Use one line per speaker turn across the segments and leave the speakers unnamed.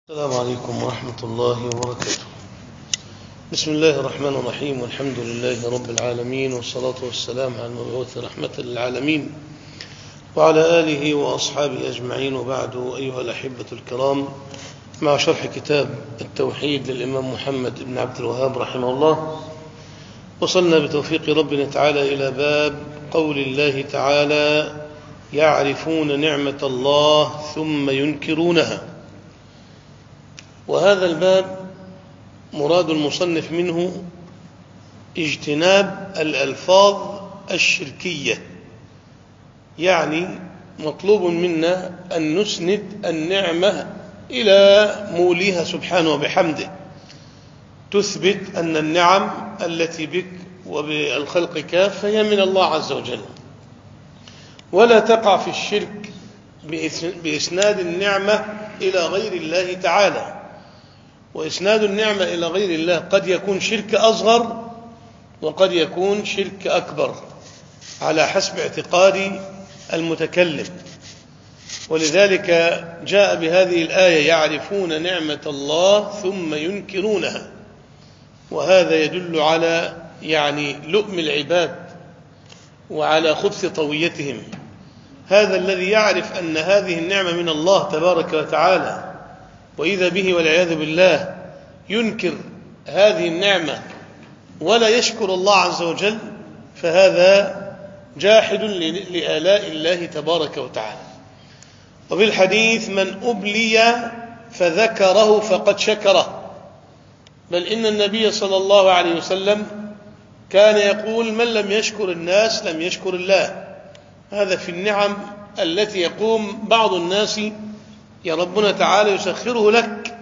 السلام عليكم ورحمة الله وبركاته. بسم الله الرحمن الرحيم، والحمد لله رب العالمين، والصلاة والسلام على المبعوث رحمة للعالمين وعلى آله وأصحابه أجمعين، وبعد. أيها الأحبة الكرام، مع شرح كتاب التوحيد للإمام محمد بن عبد الوهاب رحمه الله، وصلنا بتوفيق ربنا تعالى إلى باب قول الله تعالى: يعرفون نعمة الله ثم ينكرونها. وهذا الباب مراد المصنف منه اجتناب الألفاظ الشركية، يعني مطلوب منا أن نسند النعمة إلى موليها سبحانه وبحمده، تثبت أن النعم التي بك وبالخلق كافة هي من الله عز وجل، ولا تقع في الشرك بإسناد النعمة إلى غير الله تعالى. وإسناد النعمة إلى غير الله قد يكون شرك أصغر وقد يكون شرك أكبر على حسب اعتقاد المتكلم. ولذلك جاء بهذه الآية: يعرفون نعمة الله ثم ينكرونها. وهذا يدل على لؤم العباد وعلى خبث طويتهم. هذا الذي يعرف أن هذه النعمة من الله تبارك وتعالى، وإذا به والعياذ بالله ينكر هذه النعمة ولا يشكر الله عز وجل، فهذا جاحد لآلاء الله تبارك وتعالى. وبالحديث: من أبلي فذكره فقد شكره. بل إن النبي صلى الله عليه وسلم كان يقول: من لم يشكر الناس لم يشكر الله. هذا في النعم التي يقوم بعض الناس يا ربنا تعالى يسخره لك،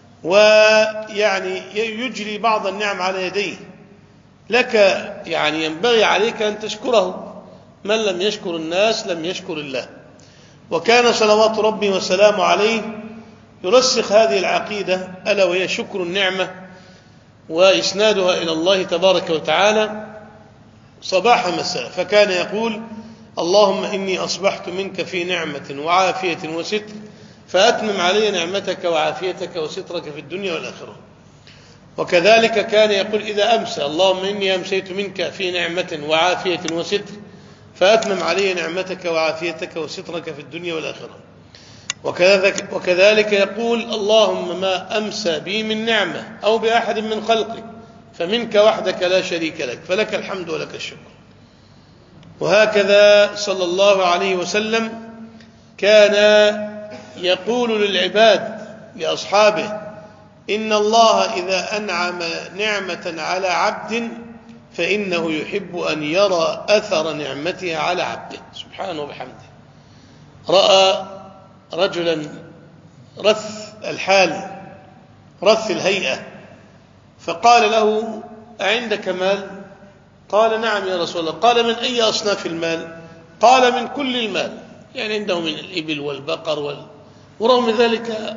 يجري بعض النعم على يديه لك، ينبغي عليك أن تشكره. من لم يشكر الناس لم يشكر الله. وكان صلوات ربي وسلامه عليه يرسخ هذه العقيدة، ألا وهي شكر النعمة وإسنادها إلى الله تبارك وتعالى صباح مساء. فكان يقول: اللهم إني أصبحت منك في نعمة وعافية وستر، فأتمم علي نعمتك وعافيتك وسترك في الدنيا والآخرة. وكذلك كان يقول إذا أمسى: اللهم إني أمسيت منك في نعمة وعافية وستر، فأتمم علي نعمتك وعافيتك وسترك في الدنيا والآخرة. وكذلك يقول: اللهم ما أمسى بي من نعمة أو بأحد من خلقك فمنك وحدك لا شريك لك، فلك الحمد ولك الشكر. وهكذا صلى الله عليه وسلم كان يقول للعباد لأصحابه: إن الله إذا أنعم نعمة على عبد فإنه يحب أن يرى أثر نعمتها على عبده سبحانه وبحمده. رأى رجلا رث الحال رث الهيئة، فقال له: أعندك مال؟ قال: نعم يا رسول الله. قال: من أي أصناف المال؟ قال: من كل المال، عنده من الإبل والبقر ورغم ذلك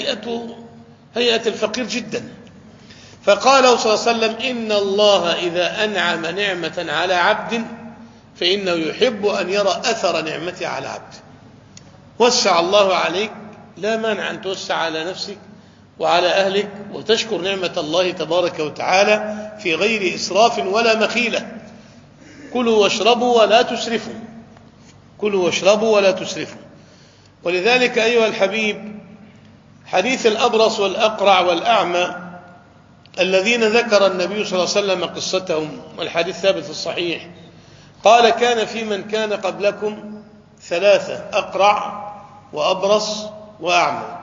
هيئة الفقير جدا. فقال صلى الله عليه وسلم: إن الله إذا أنعم نعمة على عبد فإنه يحب أن يرى أثر نعمته على عبد. وسع الله عليك، لا مانع أن توسع على نفسك وعلى أهلك وتشكر نعمة الله تبارك وتعالى في غير إسراف ولا مخيلة. كلوا واشربوا ولا تسرفوا، كلوا واشربوا ولا تسرفوا. ولذلك أيها الحبيب، حديث الأبرص والأقرع والأعمى الذين ذكر النبي صلى الله عليه وسلم قصتهم، والحديث ثابت في الصحيح، قال: كان في من كان قبلكم ثلاثة: أقرع وأبرص وأعمى.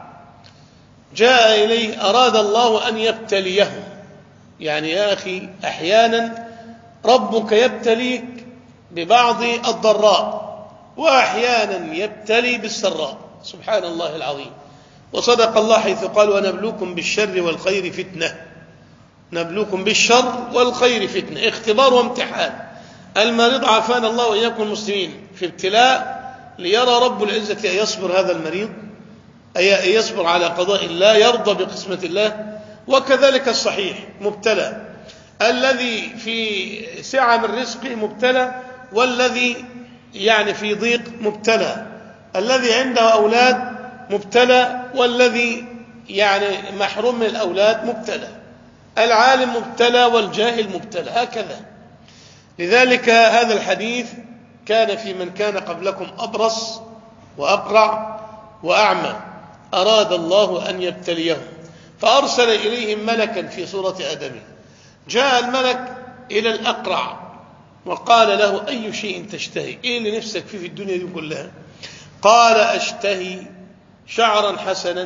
جاء إليه أراد الله أن يبتليهم. يا أخي، أحيانا ربك يبتليك ببعض الضراء، وأحيانا يبتلي بالسراء، سبحان الله العظيم. وصدق الله حيث قال: ونبلوكم بالشر والخير فتنة. نبلوكم بالشر والخير فتنة، اختبار وامتحان. المريض عافانا الله وإياكم المسلمين في ابتلاء، ليرى رب العزة أن يصبر هذا المريض، أن يصبر على قضاء الله، يرضى بقسمة الله. وكذلك الصحيح مبتلى، الذي في سعة من رزقه مبتلى، والذي في ضيق مبتلى، الذي عنده أولاد مبتلى، والذي يعني محروم من الأولاد مبتلى، العالم مبتلى والجاهل مبتلى، هكذا. لذلك هذا الحديث كان في من كان قبلكم أبرص وأقرع وأعمى أراد الله أن يبتليهم فأرسل إليهم ملكا في صورة آدم. جاء الملك إلى الأقرع وقال له: أي شيء تشتهي؟ إيه اللي نفسك فيه في الدنيا دي كلها؟ قال: أشتهي شعرا حسنا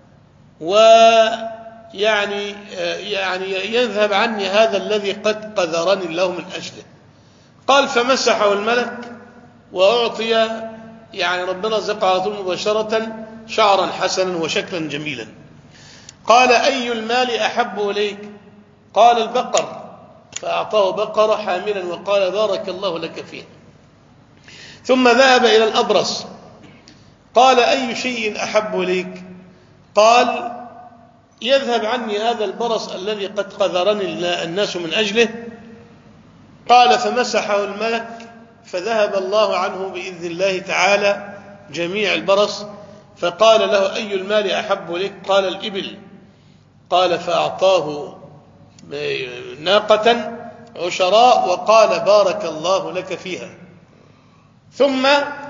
ويعني يذهب عني هذا الذي قد قذرني الله من أجله. قال: فمسحه الملك وأعطي، يعني ربنا رزقه على طول مباشرة شعرا حسنا وشكلا جميلا. قال: أي المال أحب إليك؟ قال: البقر. فأعطاه بقرة حاملا وقال: بارك الله لك فيها. ثم ذهب إلى الأبرص قال: أي شيء أحب إليك؟ قال: يذهب عني هذا البرص الذي قد قذرني الناس من أجله. قال: فمسحه الملك فذهب الله عنه بإذن الله تعالى جميع البرص. فقال له: أي المال أحب إليك؟ قال: الإبل. قال: فأعطاه ناقة عشراء وقال: بارك الله لك فيها. ثم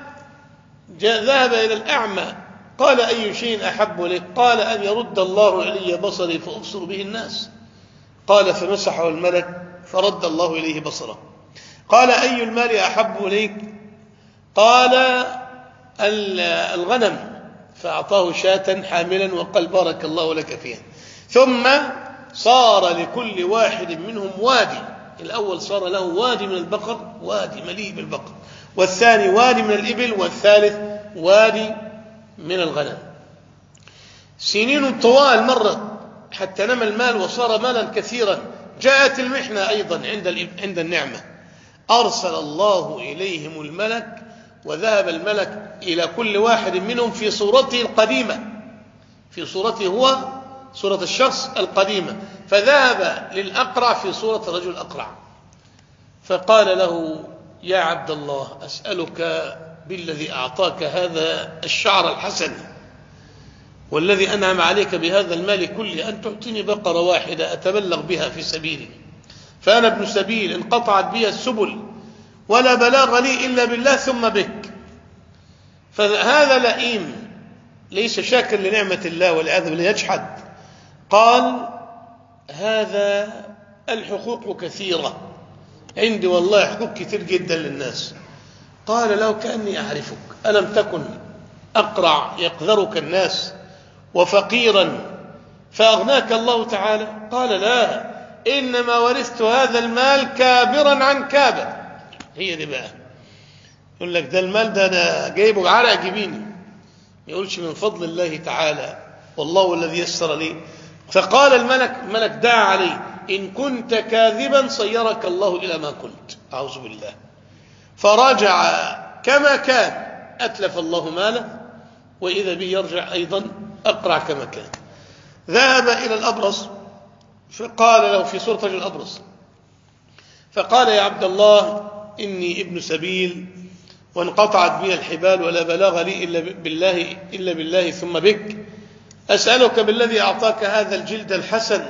ذهب إلى الأعمى قال: أي شيء أحب إليك؟ قال: أن يرد الله إلي بصري فأبصر به الناس. قال: فمسحه الملك فرد الله إليه بصره. قال: أي المال أحب إليك؟ قال: الغنم. فأعطاه شاة حاملا وقال: بارك الله لك فيها. ثم صار لكل واحد منهم وادي. الأول صار له وادي من البقر، وادي مليء بالبقر، والثاني وادي من الإبل، والثالث وادي من الغنم. سنين طوال مرت حتى نمى المال وصار مالا كثيرا. جاءت المحنة أيضا عند النعمة، أرسل الله إليهم الملك وذهب الملك إلى كل واحد منهم في صورته القديمة، في صورته هو صورة الشخص القديمة. فذهب للأقرع في صورة رجل أقرع فقال له: يا عبد الله، أسألك بالذي أعطاك هذا الشعر الحسن والذي أنعم عليك بهذا المال كله أن تعطيني بقرة واحدة أتبلغ بها في سبيلي، فأنا ابن سبيل انقطعت بي السبل ولا بلاغ لي إلا بالله ثم بك. فهذا لئيم ليس شاكر لنعمة الله والعياذ بالله، يجحد. قال: هذا الحقوق كثيرة عندي، والله حقوق كثير جدا للناس. قال له: كأني أعرفك، ألم تكن أقرع يقذرك الناس وفقيرا فأغناك الله تعالى؟ قال: لا، إنما ورثت هذا المال كابرا عن كابر. هي دي بقى، يقول لك ده المال ده أنا جايبه على جبيني، ما يقولش من فضل الله تعالى والله الذي يسر لي. فقال الملك دعا عليه: إن كنت كاذبا صيرك الله إلى ما كنت. أعوذ بالله. فرجع كما كان، أتلف الله ماله وإذا به يرجع أيضا أقرع كما كان. ذهب إلى الأبرص فقال له في صورة رجل أبرص، فقال: يا عبد الله، إني ابن سبيل وانقطعت بي الحبال ولا بلاغ لي إلا بالله ثم بك. أسألك بالذي أعطاك هذا الجلد الحسن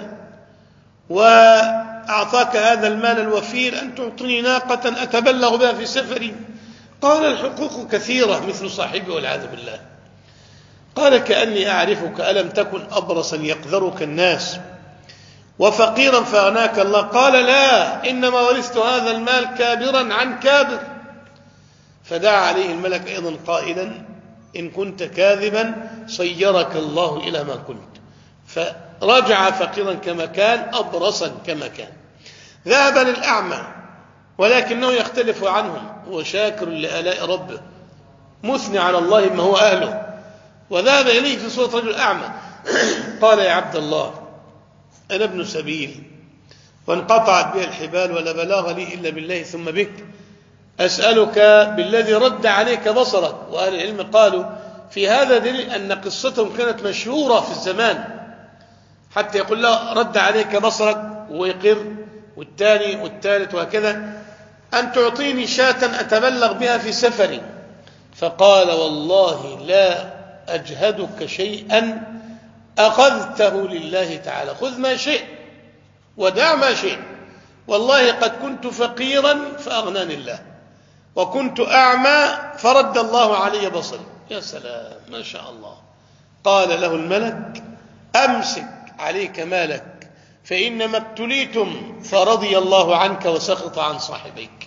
وأعطاك هذا المال الوفير أن تعطني ناقة أتبلغ بها في سفري. قال: الحقوق كثيرة مثل صاحبي والعياذ بالله. قال: كأني أعرفك، ألم تكن أبرصا يقذرك الناس وفقيرا فأغناك الله؟ قال: لا، إنما ورثت هذا المال كابرا عن كابر. فدعا عليه الملك أيضا قائلا: إن كنت كاذبا صيرك الله إلى ما كنت. فرجع فقيرا كما كان، أبرصا كما كان. ذهب للأعمى ولكنه يختلف عنهم، هو شاكر لآلاء ربه مثني على الله ما هو أهله. وذهب إليه في صورة رجل أعمى قال: يا عبد الله، أنا ابن سبيل وانقطعت بي الحبال ولا بلاغ لي إلا بالله ثم بك. أسألك بالذي رد عليك بصرك. وأهل العلم قالوا في هذا دليل أن قصتهم كانت مشهورة في الزمان، حتى يقول له: رد عليك بصرك ويقر، والثاني والثالث وهكذا، أن تعطيني شاة أتبلغ بها في سفري. فقال: والله لا أجهدك شيئا أخذته لله تعالى. خذ ما شئت ودع ما شئت. والله قد كنت فقيرا فأغناني الله، وكنت أعمى فرد الله علي بصري. يا سلام، ما شاء الله. قال له الملك: أمسك عليك مالك، فإنما ابتليتم فرضي الله عنك وسخط عن صاحبيك.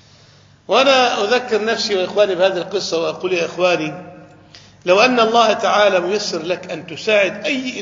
وأنا أذكر نفسي وإخواني بهذه القصة وأقول يا إخواني، لو أن الله تعالى ميسر لك أن تساعد أي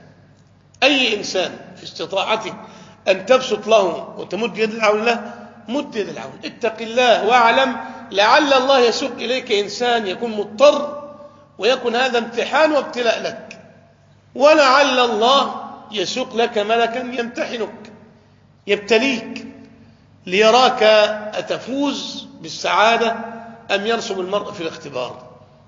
إنسان في استطاعتك أن تبسط له وتمد يد العون له، مد يد العون. اتق الله واعلم لعل الله يسوق إليك إنسان يكون مضطر، ويكون هذا امتحان وابتلاء لك، ولعل الله يسوق لك ملكا يمتحنك يبتليك ليراك أتفوز بالسعادة أم يرسب المرء في الاختبار.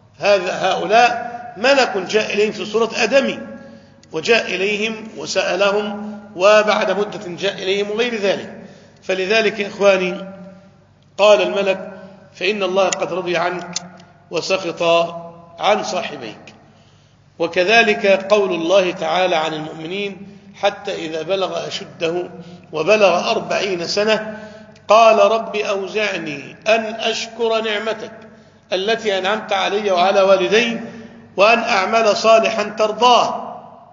هؤلاء ملك جاء إليهم في صورة آدمي، وجاء إليهم وسألهم، وبعد مدة جاء إليهم وغير ذلك. فلذلك يا إخواني قال الملك: فإن الله قد رضي عنك وسخط عن صاحبيك. وكذلك قول الله تعالى عن المؤمنين: حتى إذا بلغ أشده وبلغ 40 سنة قال: رب أوزعني أن أشكر نعمتك التي أنعمت علي وعلى والدي، وأن أعمل صالحا ترضاه،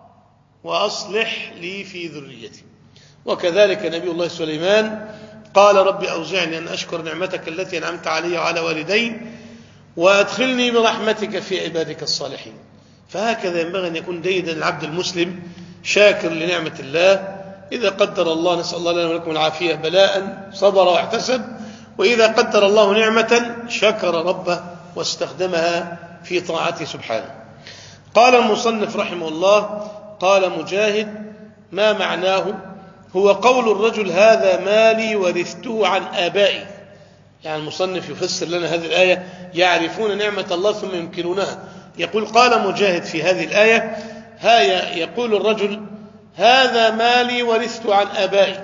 وأصلح لي في ذريتي. وكذلك نبي الله سليمان قال: رب أوزعني أن أشكر نعمتك التي أنعمت علي وعلى والدي، وأدخلني برحمتك في عبادك الصالحين. فهكذا ينبغي أن يكون ديدا العبد المسلم شاكر لنعمة الله. إذا قدر الله، نسأل الله لنا ولكم العافية، بلاء صبر واحتسب، وإذا قدر الله نعمة شكر ربه واستخدمها في طاعته سبحانه. قال المصنف رحمه الله: قال مجاهد: ما معناه؟ هو قول الرجل: هذا مالي ورثته عن آبائي. يعني المصنف يفسر لنا هذه الآية: يعرفون نعمة الله ثم ينكرونها. يقول قال مجاهد في هذه الآية: يقول الرجل: هذا مالي ورثته عن آبائي،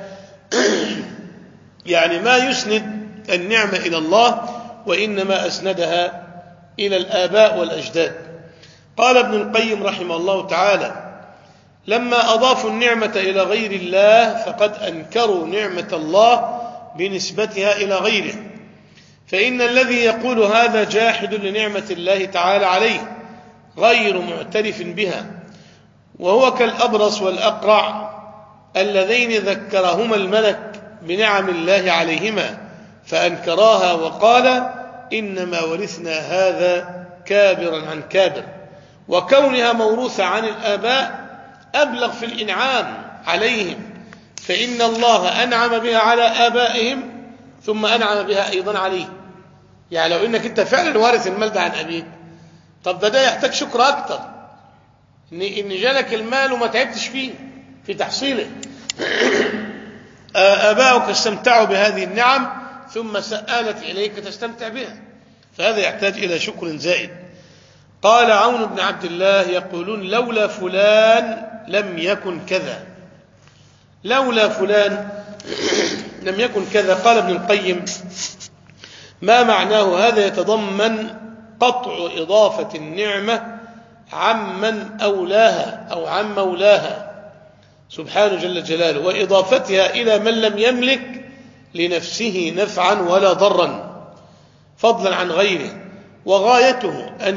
يعني ما يسند النعمة إلى الله، وإنما أسندها إلى الآباء والأجداد. قال ابن القيم رحمه الله تعالى: لما أضافوا النعمة إلى غير الله فقد أنكروا نعمة الله بنسبتها إلى غيره، فإن الذي يقول هذا جاحد لنعمة الله تعالى عليه غير معترف بها، وهو كالأبرص والأقرع اللذين ذكرهما الملك بنعم الله عليهما فأنكراها، وقال: إنما ورثنا هذا كابرا عن كابر. وكونها موروثة عن الآباء أبلغ في الإنعام عليهم، فإن الله أنعم بها على آبائهم ثم أنعم بها أيضا عليه. يعني لو إنك أنت فعلا وارث المال ده عن أبيك، طب ده يحتاج شكر أكتر، إن جالك المال وما تعبتش فيه في تحصيله. آباؤك استمتعوا بهذه النعم ثم سآلت إليك تستمتع بها، فهذا يحتاج إلى شكر زائد. قال عون بن عبد الله: يقولون لولا فلان لم يكن كذا، لولا فلان لم يكن كذا. قال ابن القيم: ما معناه؟ هذا يتضمن قطع إضافة النعمة عمن أولاها أو عن مولاها سبحانه جل جلاله، وإضافتها إلى من لم يملك لنفسه نفعا ولا ضرا فضلا عن غيره، وغايته أن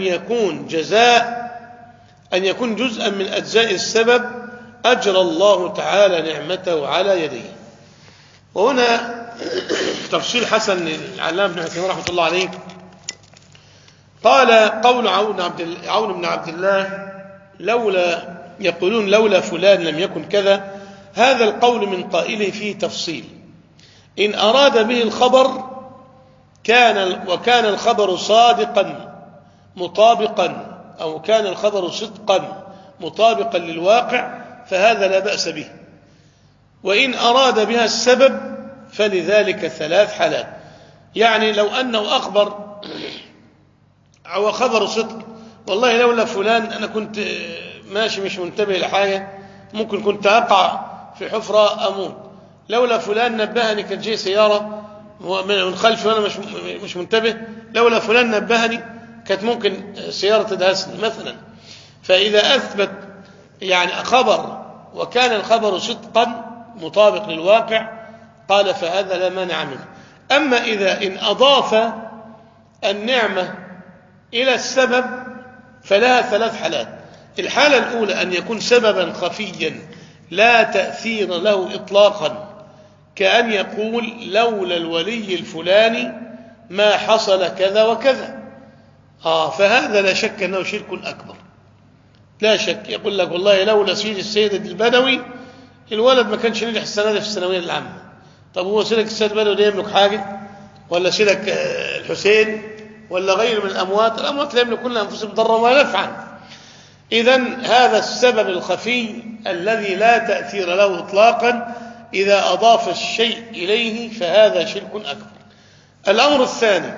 يكون جزءا من أجزاء السبب أجرى الله تعالى نعمته على يديه. وهنا تفصيل حسن العلامة ابن عثيمين رحمة الله عليه. قال: قول عون بن عبد الله: يقولون لولا فلان لم يكن كذا، هذا القول من قائله فيه تفصيل. إن أراد به الخبر وكان الخبر صادقا مطابقا، أو كان الخبر صدقا مطابقا للواقع، فهذا لا بأس به. وإن أراد بها السبب فلذلك 3 حالات. يعني لو أنه أخبر أو خبر صدق: والله لولا فلان أنا كنت ماشي مش منتبه لحاجة، ممكن كنت أقع في حفرة أموت، لولا فلان نبهني كانت جاي سيارة من خلفي وأنا مش منتبه، لولا فلان نبهني كانت ممكن سيارة تدهسني مثلا. فإذا أثبت يعني خبر وكان الخبر صدقا مطابق للواقع، قال فهذا لا مانع منه. أما إذا إن أضاف النعمة إلى السبب فلها ثلاث حالات. الحالة الأولى أن يكون سببا خفيا لا تأثير له إطلاقا، كأن يقول لولا الولي الفلاني ما حصل كذا وكذا، فهذا لا شك أنه شرك أكبر، لا شك. يقول لك والله لولا سيد السيد البدوي الولد ما كانش نجح السنة دي في الثانوية العامة. طب هو سيدك السيد البدوي ده يملك حاجة؟ ولا سيدك الحسين ولا غير من الأموات؟ الأموات لا يملكون لأنفسهم ضرا ولا نفعا. إذن هذا السبب الخفي الذي لا تأثير له إطلاقا إذا أضاف الشيء إليه فهذا شرك أكبر. الأمر الثاني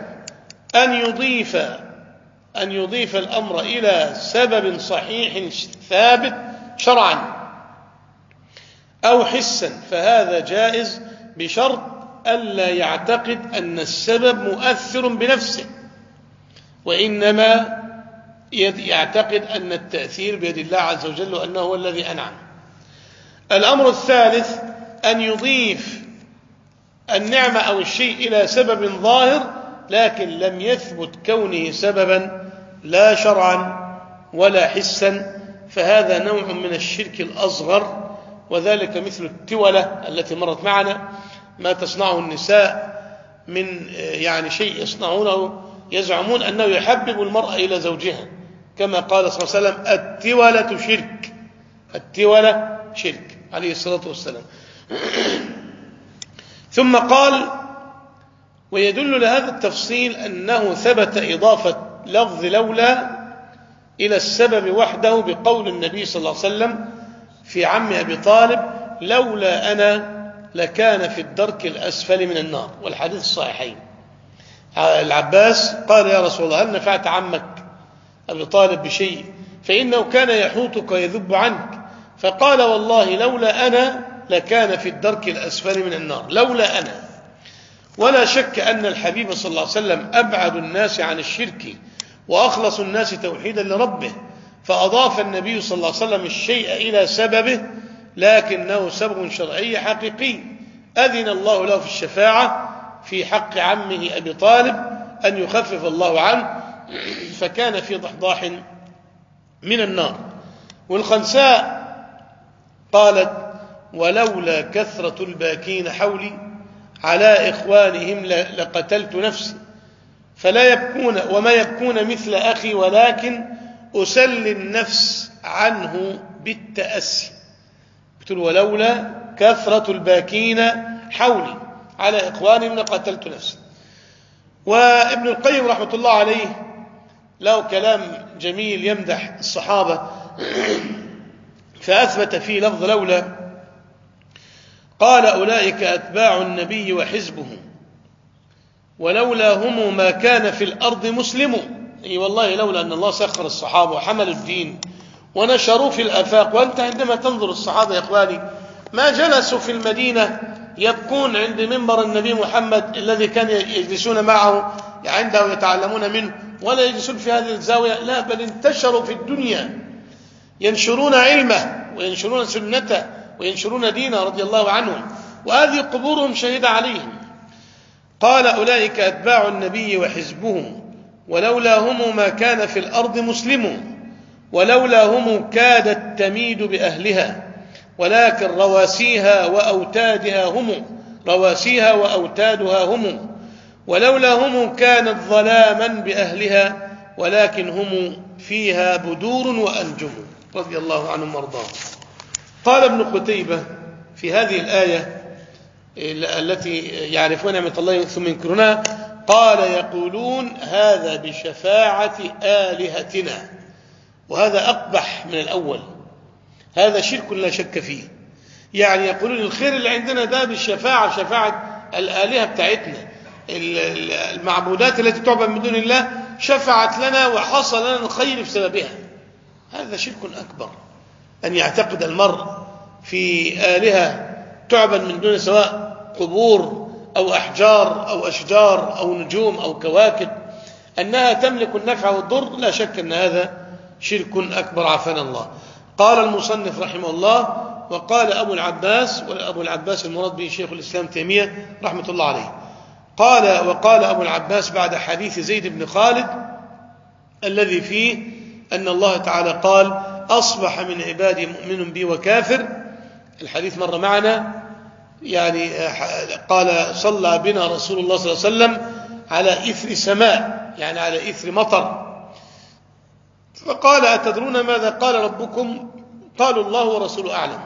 أن يضيف الأمر إلى سبب صحيح ثابت شرعا أو حسا، فهذا جائز بشرط ألا يعتقد أن السبب مؤثر بنفسه، وإنما يعتقد أن التأثير بيد الله عز وجل وأنه هو الذي أنعم. الأمر الثالث أن يضيف النعمة أو الشيء إلى سبب ظاهر لكن لم يثبت كونه سببا لا شرعا ولا حسا، فهذا نوع من الشرك الأصغر، وذلك مثل التولة التي مرت معنا، ما تصنعه النساء من يعني شيء يصنعونه يزعمون أنه يحبب المرأة إلى زوجها، كما قال صلى الله عليه وسلم التولة شرك، التولة شرك عليه الصلاة والسلام. ثم قال ويدل لهذا التفصيل أنه ثبت إضافة لفظ لولا إلى السبب وحده بقول النبي صلى الله عليه وسلم في عم أبي طالب لولا أنا لكان في الدرك الأسفل من النار، والحديث الصحيحين. العباس قال يا رسول الله هل نفعت عمك أبي طالب بشيء فإنه كان يحوطك ويذب عنك؟ فقال والله لولا أنا لكان في الدرك الأسفل من النار، لولا أنا. ولا شك أن الحبيب صلى الله عليه وسلم أبعد الناس عن الشرك وأخلص الناس توحيدا لربه، فأضاف النبي صلى الله عليه وسلم الشيء إلى سببه، لكنه سبب شرعي حقيقي أذن الله له في الشفاعة في حق عمه أبي طالب أن يخفف الله عنه، فكان في ضحضاح من النار. والخنساء قالت ولولا كثرة الباكين حولي على إخوانهم لقتلت نفسي فلا يبكون وما يبكون مثل أخي ولكن أسلي النفس عنه بالتأسي. قلت ولولا كثرة الباكين حولي على إخوانهم لقتلت نفسي. وابن القيم رحمة الله عليه له كلام جميل يمدح الصحابة فأثبت فيه لفظ لولا، قال أولئك أتباع النبي وحزبه ولولا هم ما كان في الأرض مسلم. أي والله لولا أن الله سخر الصحابة وحملوا الدين ونشروا في الآفاق. وأنت عندما تنظر الصحابة يا إخواني ما جلسوا في المدينة يبكون عند منبر النبي محمد الذي كان يجلسون معه عنده يتعلمون منه، ولا يجلسون في هذه الزاوية، لا بل انتشروا في الدنيا ينشرون علمه وينشرون سنته وينشرون دينه رضي الله عنهم، وهذه قبورهم شهيدة عليهم. قال أولئك أتباع النبي وحزبه ولولا هم ما كان في الأرض مسلم ولولا هم كادت تميد بأهلها ولكن رواسيها وأوتادها هم ولولا هم كانت ظلاما بأهلها ولكن هم فيها بدور وأنجم رضي الله عنهم وارضاهم. قال ابن قتيبة في هذه الآية التي يعرفون نعمة الله ثم ينكرونها، قال يقولون هذا بشفاعة آلهتنا، وهذا أقبح من الأول، هذا شرك لا شك فيه. يعني يقولون الخير اللي عندنا ده بالشفاعة، شفاعة الآلهة بتاعتنا، المعبودات التي تعبد من دون الله شفعت لنا وحصل لنا الخير بسببها. هذا شرك أكبر أن يعتقد المرء في آلهة تعبد من دون سواء قبور أو أحجار أو أشجار أو نجوم أو كواكب أنها تملك النفع والضر. لا شك أن هذا شرك أكبر عافانا الله.
قال المصنف رحمه الله: وقال أبو العباس، وأبو العباس المراد به شيخ الإسلام تيمية رحمة الله عليه، وقال أبو العباس بعد حديث زيد بن خالد الذي فيه أن الله تعالى قال: أصبح من عبادي مؤمن بي وكافر. الحديث مر معنا، يعني قال: صلى بنا رسول الله صلى الله عليه وسلم على إثر سماء، يعني على إثر مطر، فقال: أتدرون ماذا قال ربكم؟ قالوا: الله ورسوله أعلم.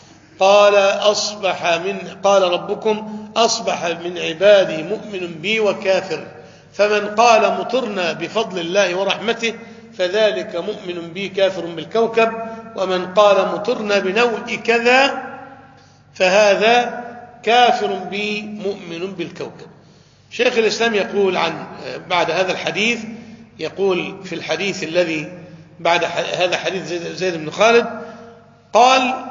قال ربكم: أصبح من عبادي مؤمن بي وكافر، فمن قال مطرنا بفضل الله ورحمته فذلك مؤمن بي كافر بالكوكب، ومن قال مطرنا بنوء كذا فهذا كافر بي مؤمن بالكوكب. شيخ الإسلام يقول بعد هذا الحديث، يقول في الحديث الذي بعد هذا حديث زيد بن خالد، قال: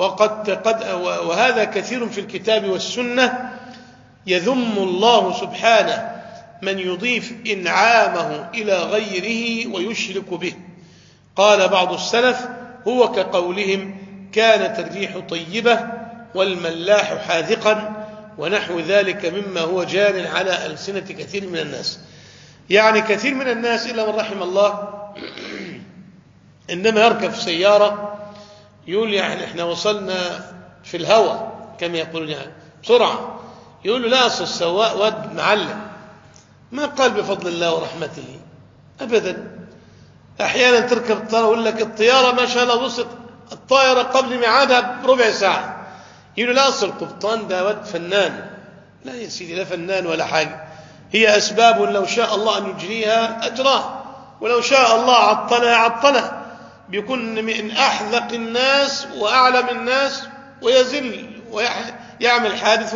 وهذا كثير في الكتاب والسنة، يذم الله سبحانه من يضيف إنعامه إلى غيره ويشرك به. قال بعض السلف: هو كقولهم: كانت الريح طيبة والملاح حاذقا، ونحو ذلك مما هو جار على ألسنة كثير من الناس. يعني كثير من الناس إلا من رحم الله عندما يركب في سيارة يقول: يعني احنا وصلنا في الهوى كما يقولون، يعني بسرعة. يقول له: لا، أصل السواق ود معلم، ما قال بفضل الله ورحمته أبدا. أحيانا تركب الطيارة يقول لك: الطيارة ما شاء الله وصلت الطائرة قبل ميعادها بربع ساعة. يقول له: لا، أصل القبطان ده ود فنان. لا يا سيدي، لا فنان ولا حاجة، هي أسباب لو شاء الله أن يجريها أجراها، ولو شاء الله عطلها. بيكون من أحذق الناس وأعلم الناس ويزل ويعمل حادث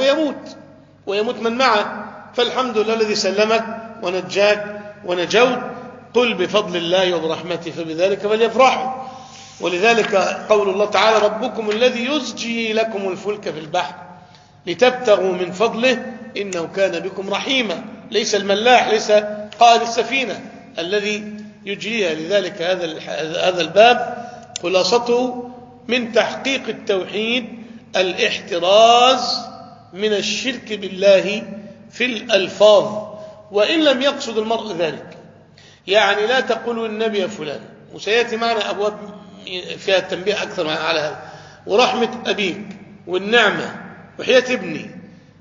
ويموت من معه. فالحمد لله الذي سلمك ونجاك ونجوت. قل بفضل الله وبرحمته فبذلك فليفرحوا. ولذلك قول الله تعالى: ربكم الذي يزجي لكم الفلك في البحر لتبتغوا من فضله إنه كان بكم رحيما. ليس الملاح، ليس قائد السفينة الذي يجريها. لذلك هذا الباب خلاصته من تحقيق التوحيد الاحتراز من الشرك بالله في الألفاظ، وإن لم يقصد المرء ذلك. يعني لا تقولوا النبي يا فلان، وسيأتي معنا أبواب فيها التنبيه أكثر على هذا، ورحمة أبيك والنعمة وحياة ابني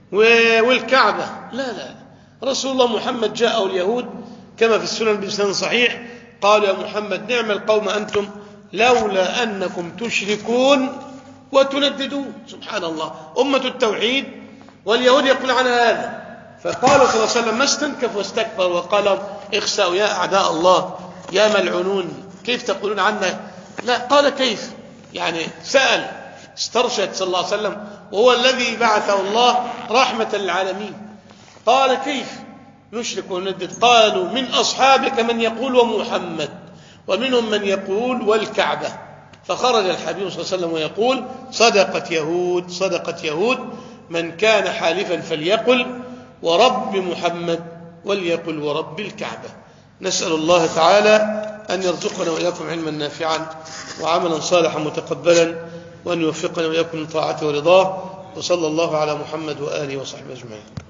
والكعبة. لا، رسول الله محمد جاءه اليهود كما في السنن بإسناد صحيح، قالوا: يا محمد نعم القوم أنتم لولا أنكم تشركون وتنددون. سبحان الله، أمة التوحيد واليهود يقول عنها هذا. فقالوا صلى الله عليه وسلم: ما استنكف واستكبر وقالوا: اخسأوا يا أعداء الله يا ملعونون، كيف تقولون عنا؟ لا، قال: كيف؟ يعني سأل، استرشد صلى الله عليه وسلم، وهو الذي بعثه الله رحمة للعالمين. قال: كيف نشرك وندد؟ قالوا: من أصحابك من يقول ومحمد، ومنهم من يقول والكعبة. فخرج الحبيب صلى الله عليه وسلم ويقول: صدقت يهود، من كان حالفا فليقل ورب محمد وليقل ورب الكعبة. نسأل الله تعالى أن يرزقنا وإياكم علما نافعا وعملا صالحا متقبلا، وأن يوفقنا وإياكم من طاعته ورضاه. وصلى الله على محمد وآله وصحبه أجمعين.